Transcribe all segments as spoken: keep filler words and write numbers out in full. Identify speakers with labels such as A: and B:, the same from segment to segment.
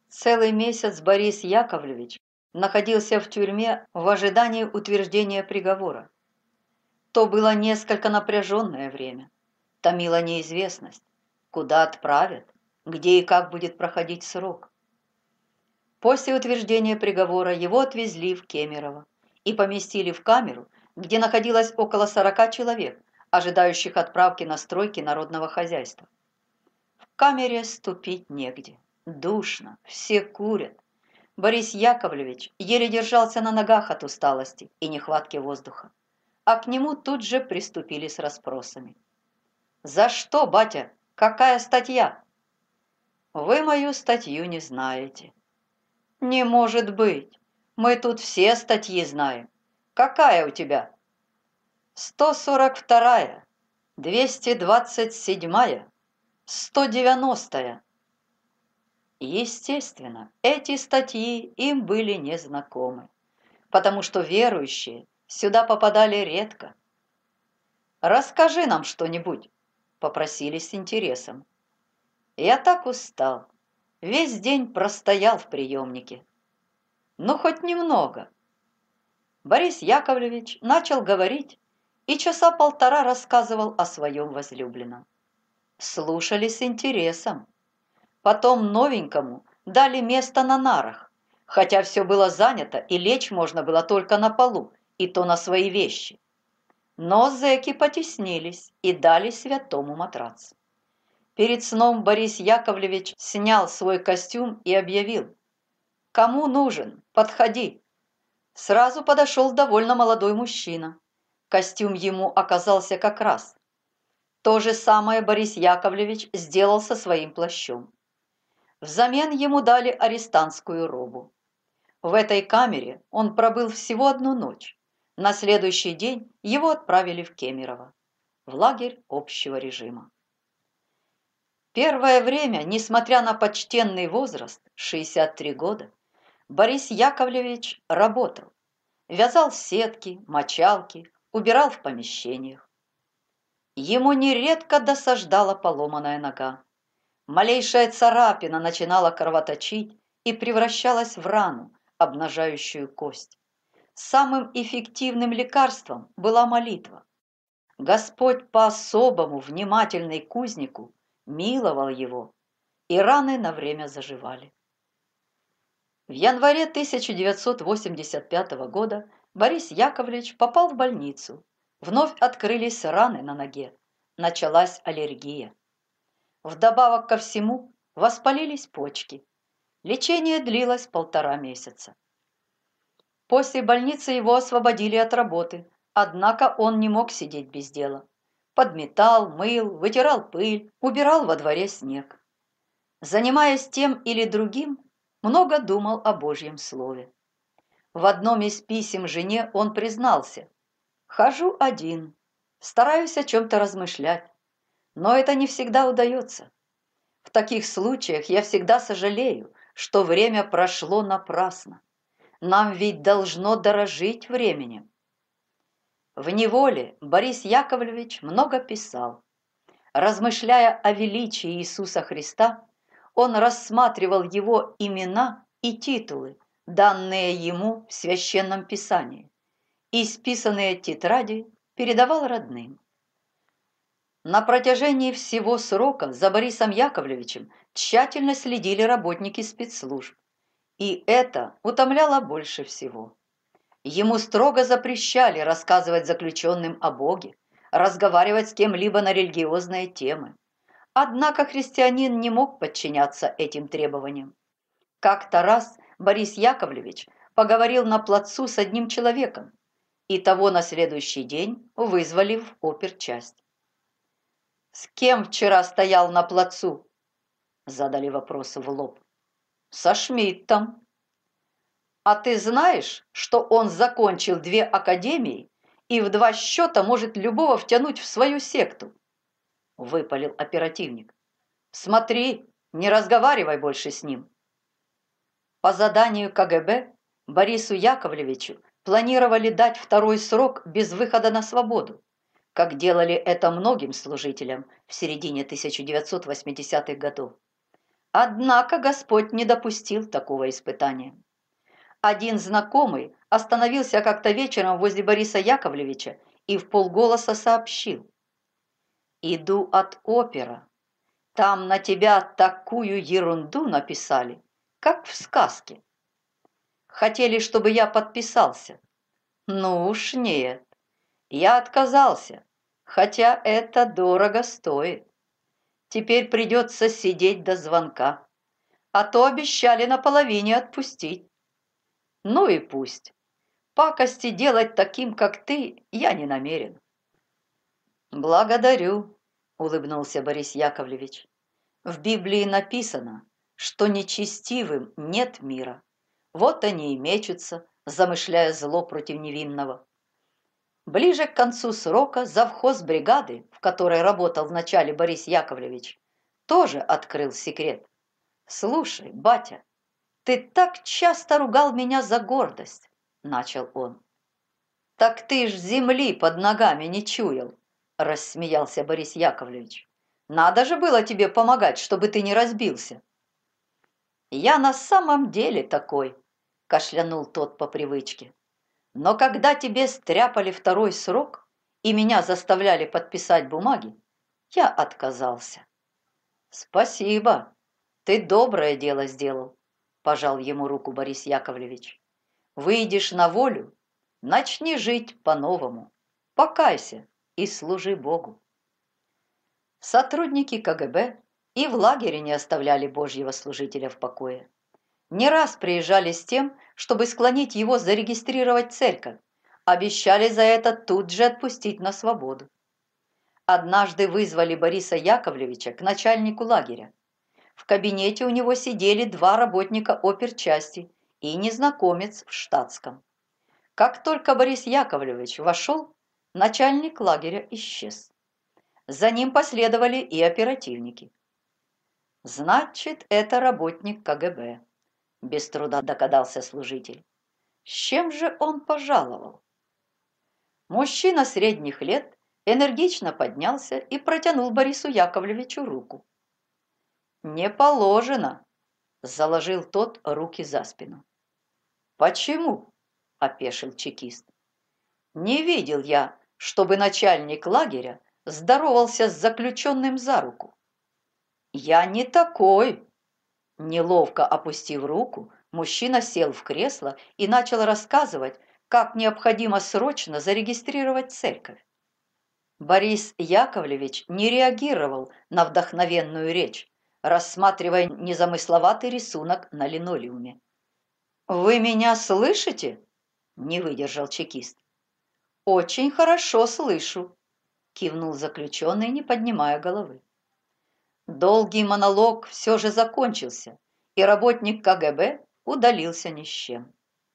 A: Целый месяц Борис Яковлевич находился в тюрьме в ожидании утверждения приговора. То было несколько напряженное время. Томила неизвестность, куда отправят, где и как будет проходить срок. После утверждения приговора его отвезли в Кемерово и поместили в камеру, где находилось около сорока человек, ожидающих отправки на стройки народного хозяйства. В камере ступить негде. Душно, все курят. Борис Яковлевич еле держался на ногах от усталости и нехватки воздуха, а к нему тут же приступили с расспросами. «За что, батя? Какая статья?» «Вы мою статью не знаете». «Не может быть! Мы тут все статьи знаем. Какая у тебя?» «сто сорок вторая, двести двадцать седьмая, сто девяностая». Естественно, эти статьи им были незнакомы, потому что верующие сюда попадали редко. «Расскажи нам что-нибудь», — попросили с интересом. Я так устал, весь день простоял в приемнике. Ну, хоть немного. Борис Яковлевич начал говорить и часа полтора рассказывал о своем возлюбленном. Слушали с интересом. Потом новенькому дали место на нарах, хотя все было занято и лечь можно было только на полу, и то на свои вещи. Но зэки потеснились и дали святому матрац. Перед сном Борис Яковлевич снял свой костюм и объявил: «Кому нужен? Подходи!» Сразу подошел довольно молодой мужчина. Костюм ему оказался как раз. То же самое Борис Яковлевич сделал со своим плащом. Взамен ему дали арестантскую робу. В этой камере он пробыл всего одну ночь. На следующий день его отправили в Кемерово, в лагерь общего режима. Первое время, несмотря на почтенный возраст, шестьдесят три года, Борис Яковлевич работал. Вязал сетки, мочалки, убирал в помещениях. Ему нередко досаждала поломанная нога. Малейшая царапина начинала кровоточить и превращалась в рану, обнажающую кость. Самым эффективным лекарством была молитва. Господь по-особому внимательный к узнику миловал его, и раны на время заживали. В январе тысяча девятьсот восемьдесят пятого года Борис Яковлевич попал в больницу. Вновь открылись раны на ноге. Началась аллергия. Вдобавок ко всему воспалились почки. Лечение длилось полтора месяца. После больницы его освободили от работы, однако он не мог сидеть без дела. Подметал, мыл, вытирал пыль, убирал во дворе снег. Занимаясь тем или другим, много думал о Божьем Слове. В одном из писем жене он признался: «Хожу один, стараюсь о чем-то размышлять, но это не всегда удается. В таких случаях я всегда сожалею, что время прошло напрасно. Нам ведь должно дорожить временем». В неволе Борис Яковлевич много писал. Размышляя о величии Иисуса Христа, он рассматривал его имена и титулы, данные ему в Священном Писании, и исписанные тетради передавал родным. На протяжении всего срока за Борисом Яковлевичем тщательно следили работники спецслужб, и это утомляло больше всего. Ему строго запрещали рассказывать заключенным о Боге, разговаривать с кем-либо на религиозные темы. Однако христианин не мог подчиняться этим требованиям. Как-то раз Борис Яковлевич поговорил на плацу с одним человеком, и того на следующий день вызвали в оперчасть. «С кем вчера стоял на плацу?» – задали вопрос в лоб. «Со Шмидтом». «А ты знаешь, что он закончил две академии и в два счета может любого втянуть в свою секту?» – выпалил оперативник. «Смотри, не разговаривай больше с ним». По заданию ка гэ бэ Борису Яковлевичу планировали дать второй срок без выхода на свободу, как делали это многим служителям в середине тысяча девятьсот восьмидесятых годов. Однако Господь не допустил такого испытания. Один знакомый остановился как-то вечером возле Бориса Яковлевича и вполголоса сообщил: «Иду от опера. Там на тебя такую ерунду написали, как в сказке. Хотели, чтобы я подписался. Ну уж нет. Я отказался, хотя это дорого стоит. Теперь придется сидеть до звонка, а то обещали наполовине отпустить. Ну и пусть. Пакости делать таким, как ты, я не намерен». «Благодарю», — улыбнулся Борис Яковлевич. «В Библии написано, что нечестивым нет мира. Вот они и мечутся, замышляя зло против невинного». Ближе к концу срока завхоз бригады, в которой работал вначале Борис Яковлевич, тоже открыл секрет. «Слушай, батя, ты так часто ругал меня за гордость», — начал он. «Так ты ж земли под ногами не чуял», — рассмеялся Борис Яковлевич. «Надо же было тебе помогать, чтобы ты не разбился». «Я на самом деле такой», — кашлянул тот по привычке. «Но когда тебе стряпали второй срок и меня заставляли подписать бумаги, я отказался». «Спасибо, ты доброе дело сделал», — пожал ему руку Борис Яковлевич. «Выйдешь на волю, начни жить по-новому, покайся и служи Богу». Сотрудники ка гэ бэ и в лагере не оставляли Божьего служителя в покое. Не раз приезжали с тем, чтобы склонить его зарегистрировать церковь, обещали за это тут же отпустить на свободу. Однажды вызвали Бориса Яковлевича к начальнику лагеря. В кабинете у него сидели два работника оперчасти и незнакомец в штатском. Как только Борис Яковлевич вошел, начальник лагеря исчез. За ним последовали и оперативники. «Значит, это работник ка гэ бэ», – без труда догадался служитель. «С чем же он пожаловал?» Мужчина средних лет энергично поднялся и протянул Борису Яковлевичу руку. «Не положено», – заложил тот руки за спину. «Почему?» – опешил чекист. «Не видел я, чтобы начальник лагеря здоровался с заключенным за руку». «Я не такой!» Неловко опустив руку, мужчина сел в кресло и начал рассказывать, как необходимо срочно зарегистрировать церковь. Борис Яковлевич не реагировал на вдохновенную речь, рассматривая незамысловатый рисунок на линолеуме. «Вы меня слышите?» – не выдержал чекист. «Очень хорошо слышу», – кивнул заключенный, не поднимая головы. Долгий монолог все же закончился, и работник ка гэ бэ удалился ни с чем.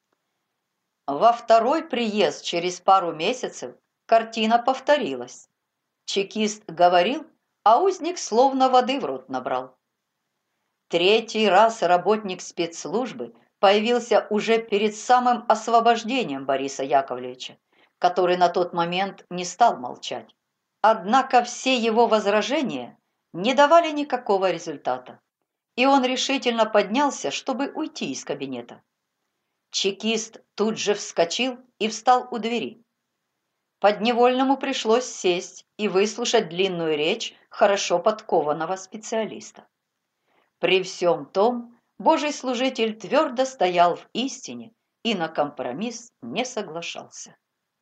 A: Во второй приезд через пару месяцев картина повторилась. Чекист говорил, а узник словно воды в рот набрал. Третий раз работник спецслужбы появился уже перед самым освобождением Бориса Яковлевича, который на тот момент не стал молчать. Однако все его возражения не давали никакого результата, и он решительно поднялся, чтобы уйти из кабинета. Чекист тут же вскочил и встал у двери. Подневольному пришлось сесть и выслушать длинную речь хорошо подкованного специалиста. При всем том, Божий служитель твердо стоял в истине и на компромисс не соглашался.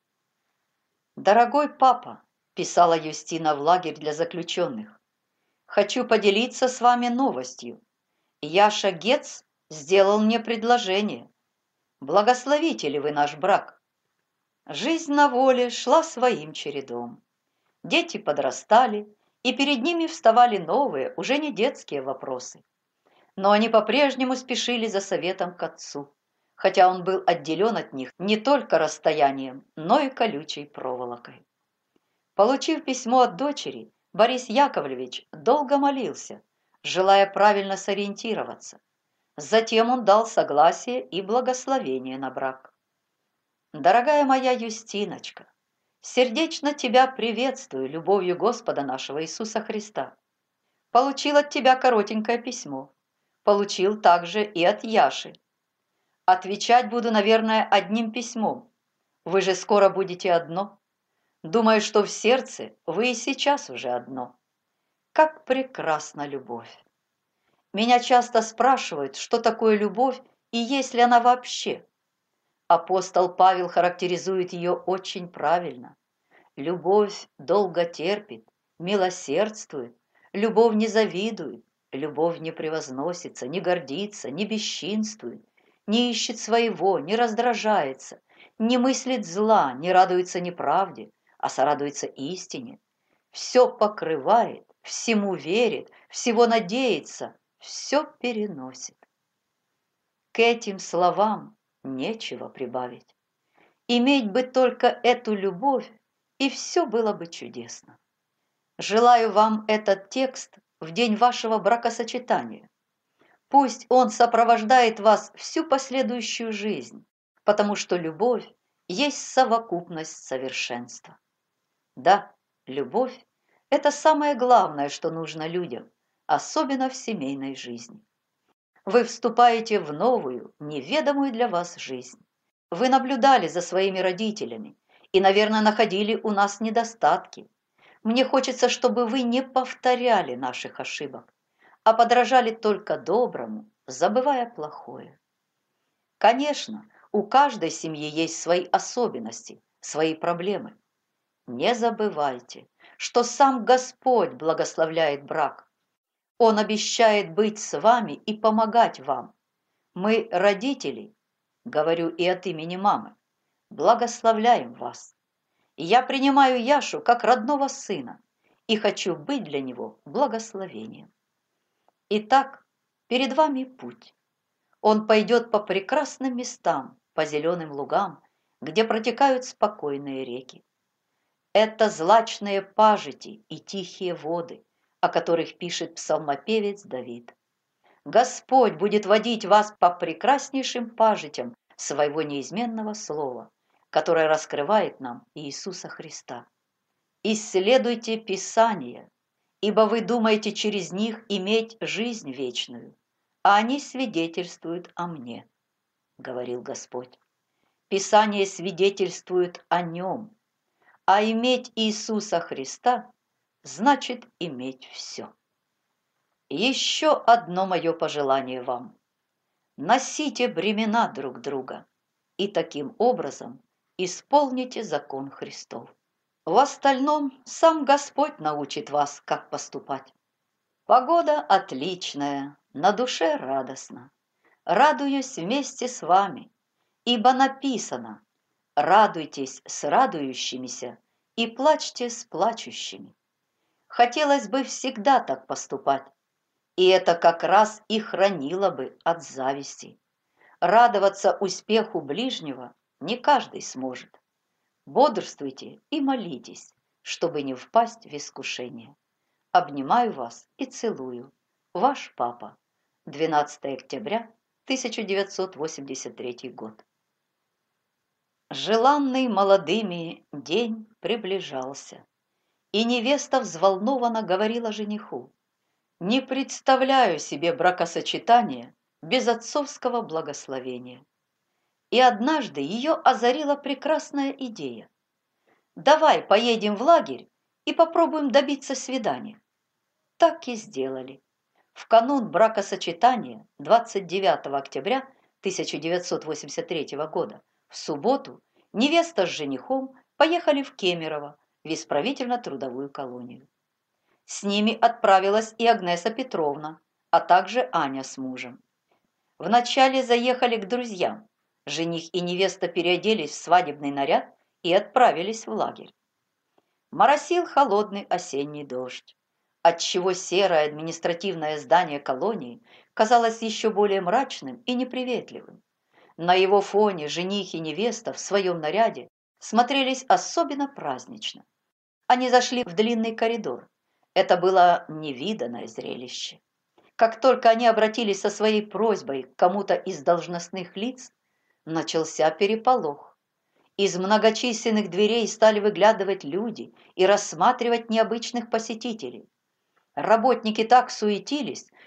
A: «Дорогой папа», – писала Юстина в лагерь для заключенных, – «хочу поделиться с вами новостью. Яша Гец сделал мне предложение. Благословите ли вы наш брак?» Жизнь на воле шла своим чередом. Дети подрастали, и перед ними вставали новые, уже не детские вопросы. Но они по-прежнему спешили за советом к отцу, хотя он был отделен от них не только расстоянием, но и колючей проволокой. Получив письмо от дочери, Борис Яковлевич долго молился, желая правильно сориентироваться. Затем он дал согласие и благословение на брак. «Дорогая моя Юстиночка, сердечно тебя приветствую любовью Господа нашего Иисуса Христа. Получил от тебя коротенькое письмо. Получил также и от Яши. Отвечать буду, наверное, одним письмом. Вы же скоро будете одно. Думаю, что в сердце вы и сейчас уже одно. Как прекрасна любовь! Меня часто спрашивают, что такое любовь и есть ли она вообще. Апостол Павел характеризует ее очень правильно. Любовь долго терпит, милосердствует, любовь не завидует, любовь не превозносится, не гордится, не бесчинствует, не ищет своего, не раздражается, не мыслит зла, не радуется неправде, а сорадуется истине. Все покрывает, всему верит, всего надеется, все переносит. К этим словам нечего прибавить. Иметь бы только эту любовь, и все было бы чудесно. Желаю вам этот текст в день вашего бракосочетания. Пусть он сопровождает вас всю последующую жизнь, потому что любовь есть совокупность совершенства. Да, любовь – это самое главное, что нужно людям, особенно в семейной жизни. Вы вступаете в новую, неведомую для вас жизнь. Вы наблюдали за своими родителями и, наверное, находили у нас недостатки. Мне хочется, чтобы вы не повторяли наших ошибок, а подражали только доброму, забывая плохое. Конечно, у каждой семьи есть свои особенности, свои проблемы. Не забывайте, что сам Господь благословляет брак. Он обещает быть с вами и помогать вам. Мы, родители, говорю и от имени мамы, благословляем вас. Я принимаю Яшу как родного сына и хочу быть для него благословением. Итак, перед вами путь. Он пойдет по прекрасным местам, по зеленым лугам, где протекают спокойные реки. Это злачные пажити и тихие воды, о которых пишет псалмопевец Давид. Господь будет водить вас по прекраснейшим пажитям своего неизменного слова, которое раскрывает нам Иисуса Христа. Исследуйте Писания, ибо вы думаете через них иметь жизнь вечную, а они свидетельствуют о мне, говорил Господь. Писание свидетельствует о нем, а иметь Иисуса Христа значит иметь все. Еще одно мое пожелание вам. Носите бремена друг друга и таким образом исполните закон Христов. В остальном сам Господь научит вас, как поступать. Погода отличная, на душе радостно. Радуюсь вместе с вами, ибо написано: радуйтесь с радующимися и плачьте с плачущими. Хотелось бы всегда так поступать, и это как раз и хранило бы от зависти. Радоваться успеху ближнего не каждый сможет. Бодрствуйте и молитесь, чтобы не впасть в искушение. Обнимаю вас и целую. Ваш папа. двенадцатое октября тысяча девятьсот восемьдесят третий год. Желанный молодыми день приближался, и невеста взволнованно говорила жениху: «Не представляю себе бракосочетания без отцовского благословения». И однажды ее озарила прекрасная идея. «Давай поедем в лагерь и попробуем добиться свидания». Так и сделали. В канун бракосочетания двадцать девятого октября тысяча девятьсот восемьдесят третьего года в субботу невеста с женихом поехали в Кемерово, в исправительно-трудовую колонию. С ними отправилась и Агнеса Петровна, а также Аня с мужем. Вначале заехали к друзьям. Жених и невеста переоделись в свадебный наряд и отправились в лагерь. Моросил холодный осенний дождь, отчего серое административное здание колонии казалось еще более мрачным и неприветливым. На его фоне жених и невеста в своем наряде смотрелись особенно празднично. Они зашли в длинный коридор. Это было невиданное зрелище. Как только они обратились со своей просьбой к кому-то из должностных лиц, начался переполох. Из многочисленных дверей стали выглядывать люди и рассматривать необычных посетителей. Работники так суетились,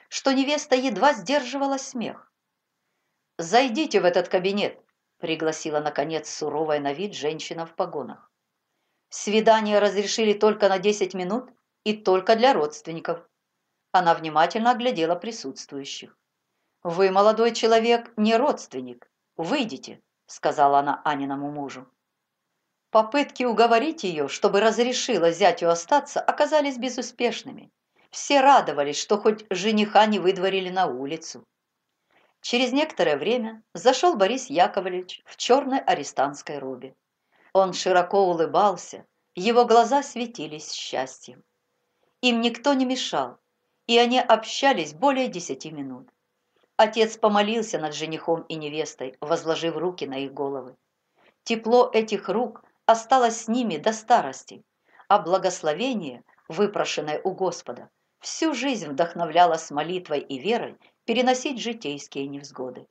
A: что невеста едва сдерживала смех. «Зайдите в этот кабинет», – пригласила, наконец, суровая на вид женщина в погонах. «Свидание разрешили только на десять минут и только для родственников». Она внимательно оглядела присутствующих. «Вы, молодой человек, не родственник. Выйдите», – сказала она Аниному мужу. Попытки уговорить ее, чтобы разрешила зятю остаться, оказались безуспешными. Все радовались, что хоть жениха не выдворили на улицу. Через некоторое время зашел Борис Яковлевич в черной арестантской робе. Он широко улыбался, его глаза светились счастьем. Им никто не мешал, и они общались более десяти минут. Отец помолился над женихом и невестой, возложив руки на их головы. Тепло этих рук осталось с ними до старости, а благословение, выпрошенное у Господа, всю жизнь вдохновляло с молитвой и верой переносить житейские невзгоды.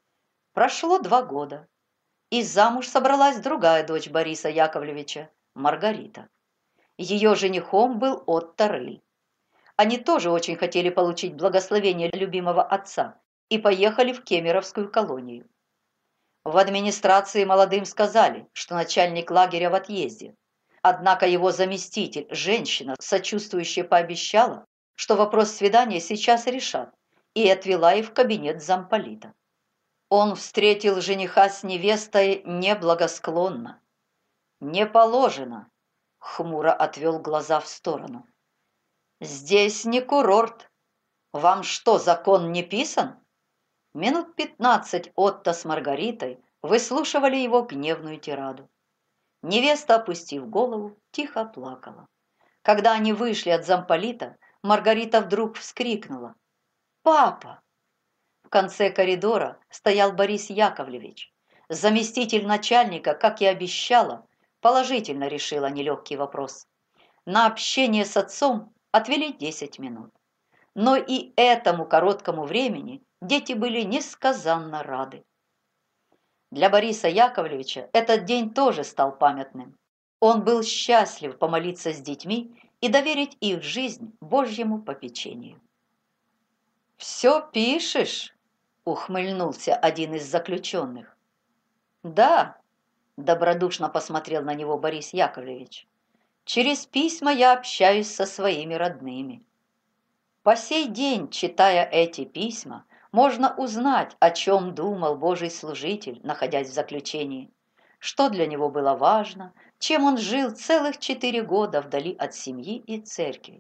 A: Прошло два года, и замуж собралась другая дочь Бориса Яковлевича, Маргарита. Ее женихом был Отто Рыль. Они тоже очень хотели получить благословение любимого отца и поехали в Кемеровскую колонию. В администрации молодым сказали, что начальник лагеря в отъезде. Однако его заместитель, женщина, сочувствующая, пообещала, что вопрос свидания сейчас решат, и отвела их в кабинет замполита. Он встретил жениха с невестой неблагосклонно. «Не положено», — хмуро отвел глаза в сторону. «Здесь не курорт. Вам что, закон не писан?» Минут пятнадцать Отто с Маргаритой выслушивали его гневную тираду. Невеста, опустив голову, тихо плакала. Когда они вышли от замполита, Маргарита вдруг вскрикнула: «Папа!» В конце коридора стоял Борис Яковлевич. Заместитель начальника, как и обещала, положительно решила нелегкий вопрос. На общение с отцом отвели десять минут. Но и этому короткому времени дети были несказанно рады. Для Бориса Яковлевича этот день тоже стал памятным. Он был счастлив помолиться с детьми и доверить их жизнь Божьему попечению. «Все пишешь?» – ухмыльнулся один из заключенных. «Да», – добродушно посмотрел на него Борис Яковлевич, – «через письма я общаюсь со своими родными». По сей день, читая эти письма, можно узнать, о чем думал Божий служитель, находясь в заключении, что для него было важно, чем он жил целых четыре года вдали от семьи и церкви.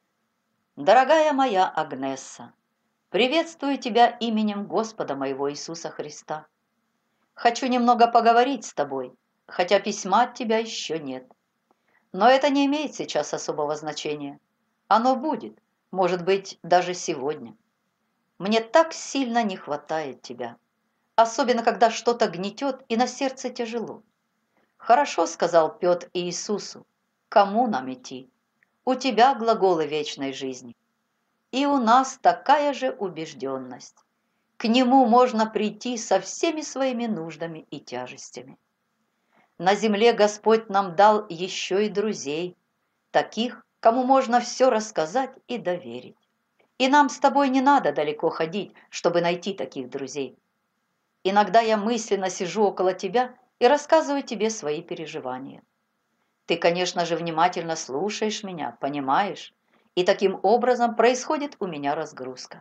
A: «Дорогая моя Агнесса, приветствую тебя именем Господа моего Иисуса Христа. Хочу немного поговорить с тобой, хотя письма от тебя еще нет. Но это не имеет сейчас особого значения. Оно будет, может быть, даже сегодня. Мне так сильно не хватает тебя, особенно когда что-то гнетет и на сердце тяжело. Хорошо сказал Петр Иисусу: кому нам идти? У тебя глаголы вечной жизни. И у нас такая же убежденность. К нему можно прийти со всеми своими нуждами и тяжестями. На земле Господь нам дал еще и друзей, таких, кому можно все рассказать и доверить. И нам с тобой не надо далеко ходить, чтобы найти таких друзей. Иногда я мысленно сижу около тебя и рассказываю тебе свои переживания. Ты, конечно же, внимательно слушаешь меня, понимаешь, и таким образом происходит у меня разгрузка.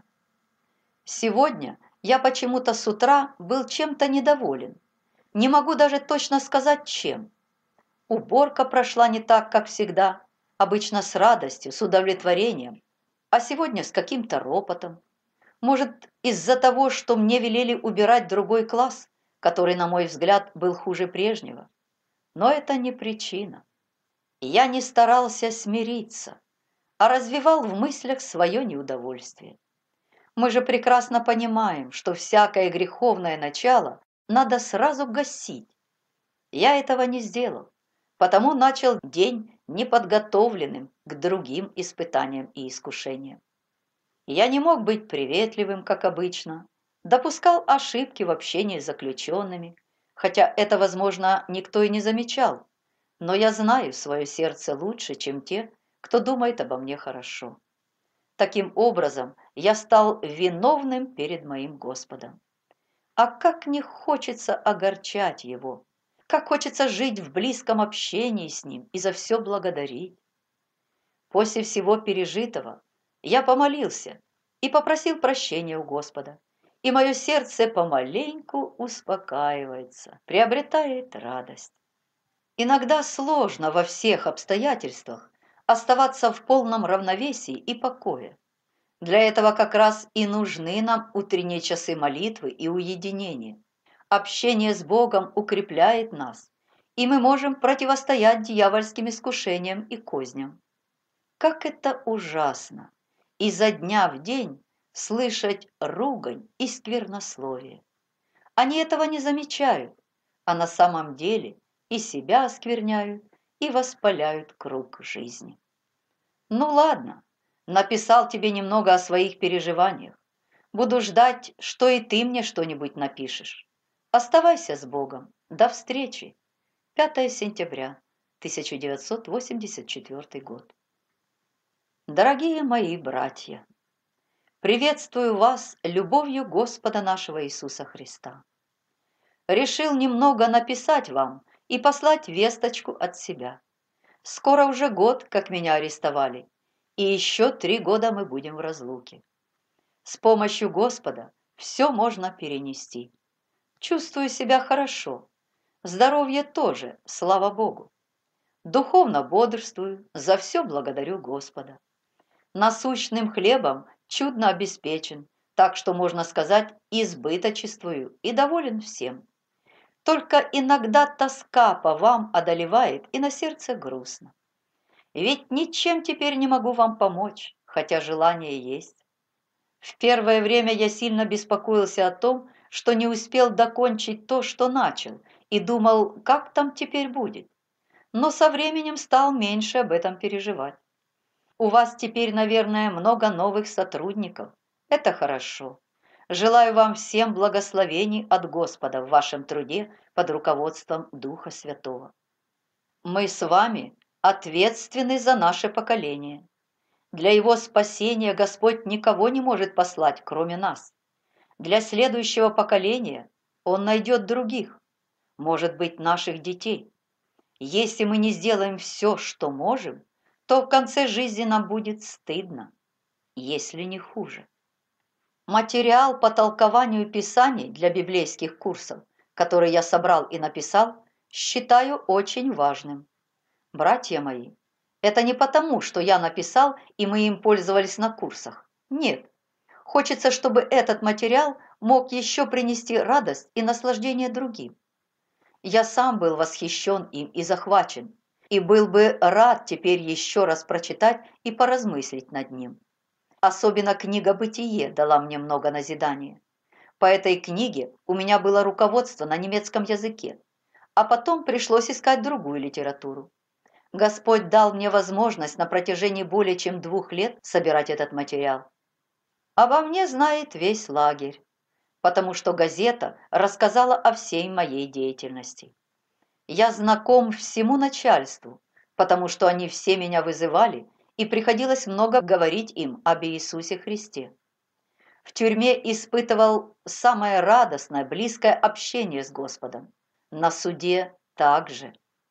A: Сегодня я почему-то с утра был чем-то недоволен. Не могу даже точно сказать, чем. Уборка прошла не так, как всегда, обычно с радостью, с удовлетворением, а сегодня с каким-то ропотом. Может, из-за того, что мне велели убирать другой класс, который, на мой взгляд, был хуже прежнего. Но это не причина. Я не старался смириться, а развивал в мыслях свое неудовольствие. Мы же прекрасно понимаем, что всякое греховное начало надо сразу гасить. Я этого не сделал, потому начал день неподготовленным к другим испытаниям и искушениям. Я не мог быть приветливым, как обычно, допускал ошибки в общении с заключенными, хотя это, возможно, никто и не замечал, но я знаю свое сердце лучше, чем те, кто думает обо мне хорошо. Таким образом, я стал виновным перед моим Господом. А как не хочется огорчать Его, как хочется жить в близком общении с Ним и за все благодарить. После всего пережитого я помолился и попросил прощения у Господа, и мое сердце помаленьку успокаивается, приобретает радость. Иногда сложно во всех обстоятельствах оставаться в полном равновесии и покое. Для этого как раз и нужны нам утренние часы молитвы и уединения. Общение с Богом укрепляет нас, и мы можем противостоять дьявольским искушениям и козням. Как это ужасно! Изо дня в день слышать ругань и сквернословие. Они этого не замечают, а на самом деле и себя оскверняют, и воспаляют круг жизни. Ну ладно, написал тебе немного о своих переживаниях. Буду ждать, что и ты мне что-нибудь напишешь. Оставайся с Богом. До встречи. пятое сентября тысяча девятьсот восемьдесят четвёртый год. Дорогие мои братья, приветствую вас любовью Господа нашего Иисуса Христа. Решил немного написать вам и послать весточку от себя. Скоро уже год, как меня арестовали, и еще три года мы будем в разлуке. С помощью Господа все можно перенести. Чувствую себя хорошо, здоровье тоже, слава Богу. Духовно бодрствую, за все благодарю Господа. Насущным хлебом чудно обеспечен, так что, можно сказать, избыточествую и доволен всем. Только иногда тоска по вам одолевает, и на сердце грустно. Ведь ничем теперь не могу вам помочь, хотя желание есть. В первое время я сильно беспокоился о том, что не успел докончить то, что начал, и думал, как там теперь будет. Но со временем стал меньше об этом переживать. У вас теперь, наверное, много новых сотрудников. Это хорошо. Желаю вам всем благословений от Господа в вашем труде под руководством Духа Святого. Мы с вами ответственны за наше поколение. Для его спасения Господь никого не может послать, кроме нас. Для следующего поколения Он найдет других, может быть, наших детей. Если мы не сделаем все, что можем, то в конце жизни нам будет стыдно, если не хуже. Материал по толкованию Писаний для библейских курсов, который я собрал и написал, считаю очень важным. Братья мои, это не потому, что я написал, и мы им пользовались на курсах. Нет. Хочется, чтобы этот материал мог еще принести радость и наслаждение другим. Я сам был восхищен им и захвачен, и был бы рад теперь еще раз прочитать и поразмыслить над ним. Особенно книга «Бытие» дала мне много назидания. По этой книге у меня было руководство на немецком языке, а потом пришлось искать другую литературу. Господь дал мне возможность на протяжении более чем двух лет собирать этот материал. Обо мне знает весь лагерь, потому что газета рассказала о всей моей деятельности. Я знаком всему начальству, потому что они все меня вызывали, и приходилось много говорить им об Иисусе Христе. В тюрьме испытывал самое радостное, близкое общение с Господом. На суде также.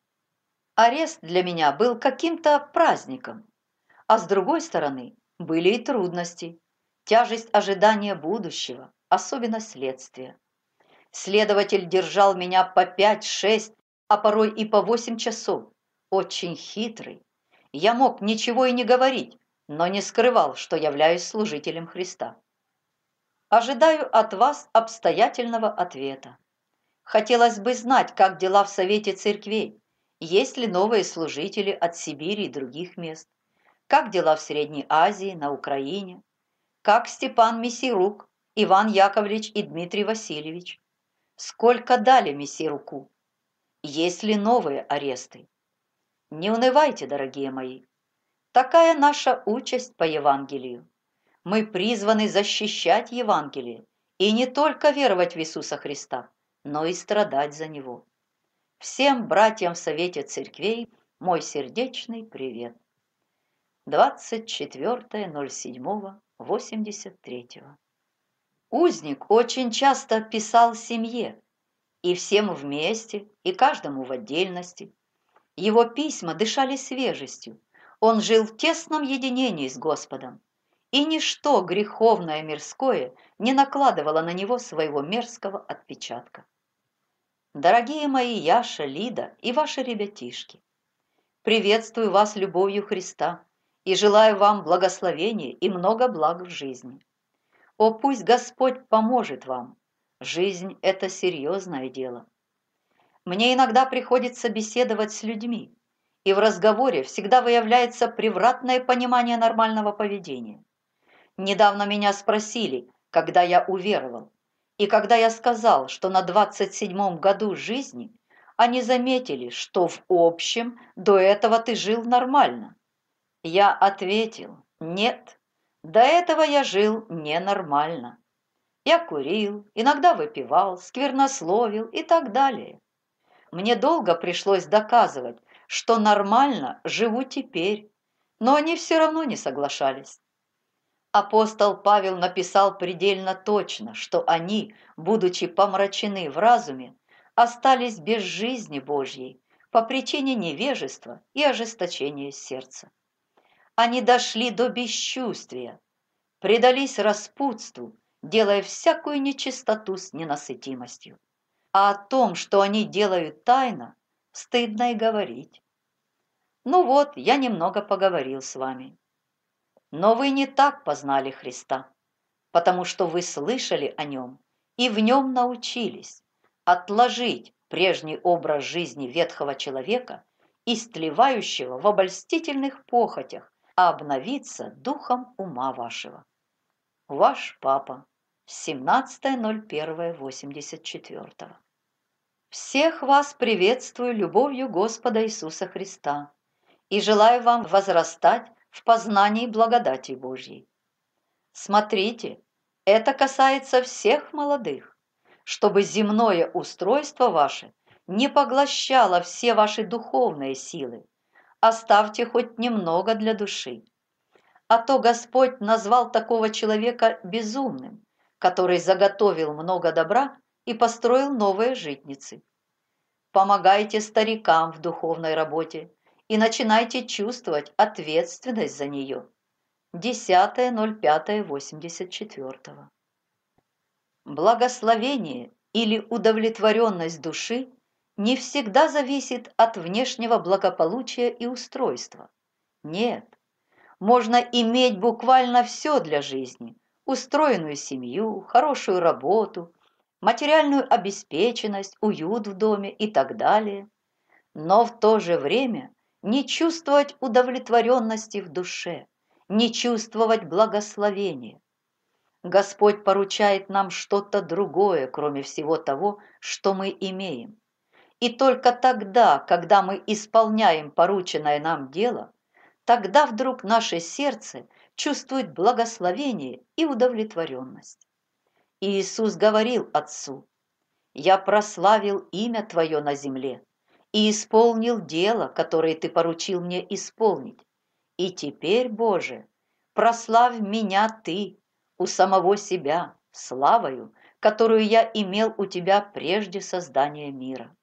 A: Арест для меня был каким-то праздником, а с другой стороны были и трудности, тяжесть ожидания будущего, особенно следствия. Следователь держал меня по пять-шесть, а порой и по восемь часов, очень хитрый. Я мог ничего и не говорить, но не скрывал, что являюсь служителем Христа. Ожидаю от вас обстоятельного ответа. Хотелось бы знать, как дела в Совете Церквей, есть ли новые служители от Сибири и других мест, как дела в Средней Азии, на Украине, как Степан Мессирук, Иван Яковлевич и Дмитрий Васильевич, сколько дали Мессируку, есть ли новые аресты. Не унывайте, дорогие мои. Такая наша участь по Евангелию. Мы призваны защищать Евангелие и не только веровать в Иисуса Христа, но и страдать за Него. Всем братьям в Совете Церквей мой сердечный привет. двадцать четвёртое ноль седьмое восемьдесят третьего. Узник очень часто писал семье, и всем вместе, и каждому в отдельности. Его письма дышали свежестью, он жил в тесном единении с Господом, и ничто греховное мирское не накладывало на него своего мерзкого отпечатка. Дорогие мои Яша, Лида и ваши ребятишки, приветствую вас любовью Христа и желаю вам благословения и много благ в жизни. О, пусть Господь поможет вам. Жизнь – это серьезное дело. Мне иногда приходится беседовать с людьми, и в разговоре всегда выявляется превратное понимание нормального поведения. Недавно меня спросили, когда я уверовал, и когда я сказал, что на двадцать седьмом году жизни, они заметили, что в общем до этого ты жил нормально. Я ответил: нет, до этого я жил ненормально. Я курил, иногда выпивал, сквернословил и так далее. Мне долго пришлось доказывать, что нормально живу теперь, но они все равно не соглашались. Апостол Павел написал предельно точно, что они, будучи помрачены в разуме, остались без жизни Божьей по причине невежества и ожесточения сердца. Они дошли до бесчувствия, предались распутству, делая всякую нечистоту с ненасытимостью. А о том, что они делают тайно, стыдно и говорить. Ну вот, я немного поговорил с вами. Но вы не так познали Христа, потому что вы слышали о Нем и в Нем научились отложить прежний образ жизни ветхого человека, истлевающего в обольстительных похотях, а обновиться духом ума вашего. Ваш папа. семнадцатое ноль первое восемьдесят четвёртого. Всех вас приветствую любовью Господа Иисуса Христа и желаю вам возрастать в познании благодати Божьей. Смотрите, это касается всех молодых, чтобы земное устройство ваше не поглощало все ваши духовные силы. Оставьте хоть немного для души. А то Господь назвал такого человека безумным, который заготовил много добра и построил новые житницы. Помогайте старикам в духовной работе и начинайте чувствовать ответственность за нее. десятое ноль пятое восемьдесят четвёртого. Благословение или удовлетворенность души не всегда зависит от внешнего благополучия и устройства. Нет, можно иметь буквально все для жизни: устроенную семью, хорошую работу, материальную обеспеченность, уют в доме и так далее, но в то же время не чувствовать удовлетворенности в душе, не чувствовать благословения. Господь поручает нам что-то другое, кроме всего того, что мы имеем. И только тогда, когда мы исполняем порученное нам дело, тогда вдруг наше сердце чувствует благословение и удовлетворенность. И Иисус говорил Отцу: «Я прославил имя Твое на земле и исполнил дело, которое Ты поручил мне исполнить. И теперь, Боже, прославь меня Ты у самого себя славою, которую я имел у Тебя прежде создания мира».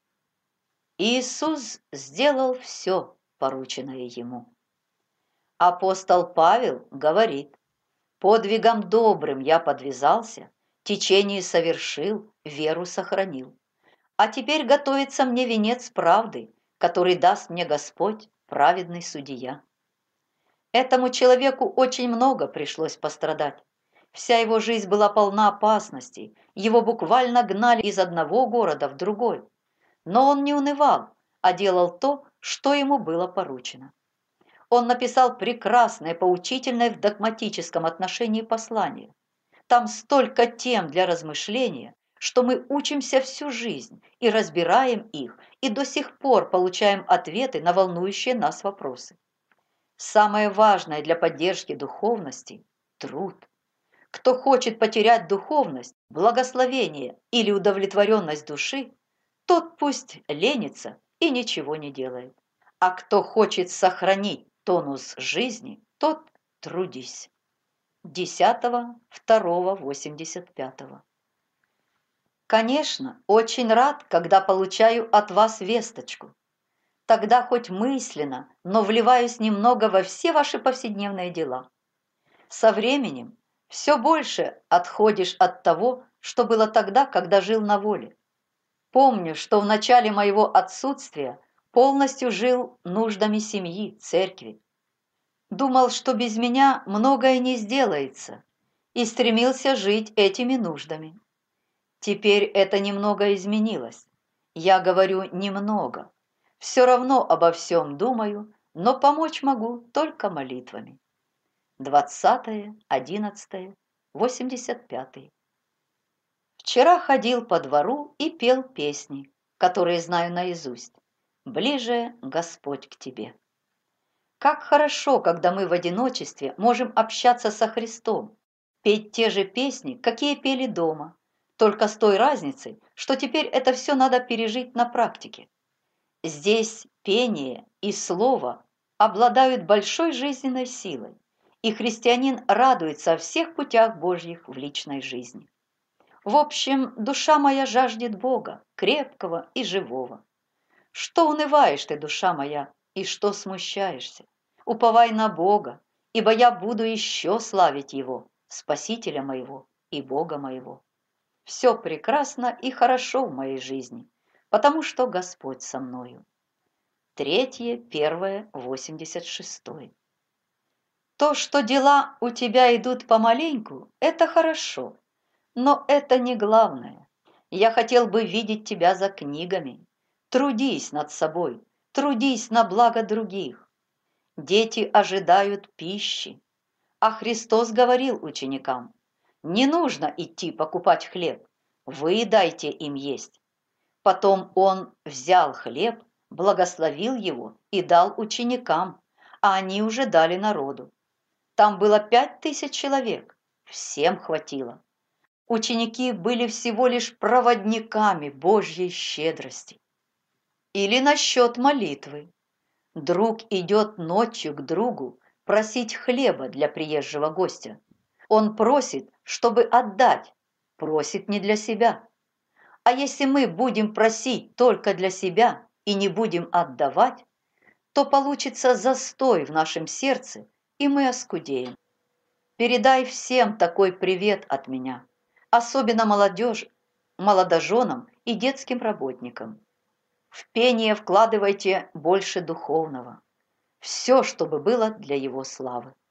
A: Иисус сделал все, порученное Ему. Апостол Павел говорит: «Подвигом добрым я подвязался, течение совершил, веру сохранил. А теперь готовится мне венец правды, который даст мне Господь, праведный судья». Этому человеку очень много пришлось пострадать. Вся его жизнь была полна опасностей, его буквально гнали из одного города в другой. Но он не унывал, а делал то, что ему было поручено. Он написал прекрасное, поучительное в догматическом отношении послание. Там столько тем для размышления, что мы учимся всю жизнь и разбираем их, и до сих пор получаем ответы на волнующие нас вопросы. Самое важное для поддержки духовности – труд. Кто хочет потерять духовность, благословение или удовлетворенность души, тот пусть ленится и ничего не делает. А кто хочет сохранить тонус жизни, тот трудись. десятого второго восемьдесят пятого. Конечно, очень рад, когда получаю от вас весточку. Тогда хоть мысленно, но вливаюсь немного во все ваши повседневные дела. Со временем все больше отходишь от того, что было тогда, когда жил на воле. Помню, что в начале моего отсутствия полностью жил нуждами семьи, церкви. Думал, что без меня многое не сделается, и стремился жить этими нуждами. Теперь это немного изменилось. Я говорю немного. Все равно обо всем думаю, но помочь могу только молитвами. двадцатое одиннадцатое восемьдесят пятый. Вчера ходил по двору и пел песни, которые знаю наизусть. «Ближе, Господь, к Тебе». Как хорошо, когда мы в одиночестве можем общаться со Христом, петь те же песни, какие пели дома, только с той разницей, что теперь это все надо пережить на практике. Здесь пение и слово обладают большой жизненной силой, и христианин радуется о всех путях Божьих в личной жизни. В общем, душа моя жаждет Бога, крепкого и живого. Что унываешь ты, душа моя, и что смущаешься? Уповай на Бога, ибо я буду еще славить Его, Спасителя моего и Бога моего. Все прекрасно и хорошо в моей жизни, потому что Господь со мною. Третье, первое, восемьдесят шестой. То, что дела у тебя идут помаленьку, это хорошо, но это не главное. Я хотел бы видеть тебя за книгами. Трудись над собой, трудись на благо других. Дети ожидают пищи, а Христос говорил ученикам: не нужно идти покупать хлеб, вы дайте им есть. Потом Он взял хлеб, благословил его и дал ученикам, а они уже дали народу. Там было пять тысяч человек, всем хватило. Ученики были всего лишь проводниками Божьей щедрости. Или насчет молитвы. Друг идет ночью к другу просить хлеба для приезжего гостя. Он просит, чтобы отдать, просит не для себя. А если мы будем просить только для себя и не будем отдавать, то получится застой в нашем сердце, и мы оскудеем. Передай всем такой привет от меня, особенно молодежи, молодоженам и детским работникам. В пение вкладывайте больше духовного. Все, чтобы было для Его славы.